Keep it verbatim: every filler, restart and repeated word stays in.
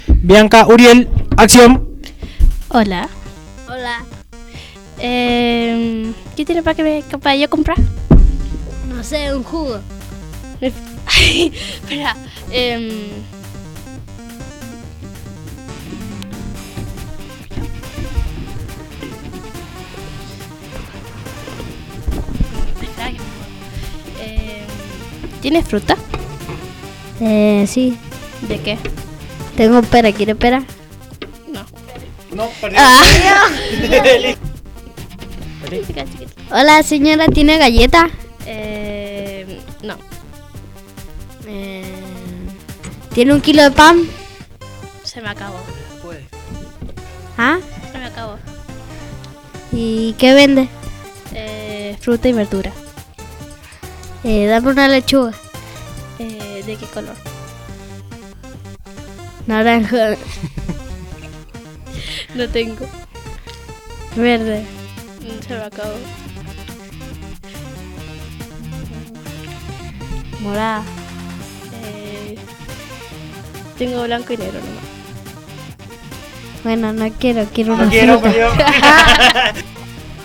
Bianca, Uriel, acción. Hola. Hola. Eh, ¿Qué tiene para que me, para yo comprar? No sé, un jugo. Ay, espera. Eh, espera que me- eh, ¿Tienes fruta? Eh, sí. ¿De qué? Tengo pera, ¿quiere pera? No. No, perdí. Ah. Chiquita, chiquita. Hola, señora, ¿tiene galleta? Eh, no. Eh, ¿Tiene un kilo de pan? Se me acabó. Puede. ¿Ah? Se me acabó. ¿Y qué vende? Eh, fruta y verdura. Eh, dame una lechuga. Eh, ¿De qué color? Naranja. No tengo. Verde. Mm, Se me acabó. Morada. Eh, tengo blanco y negro nomás. Bueno, no quiero, quiero una No quiero, fruta. perdió.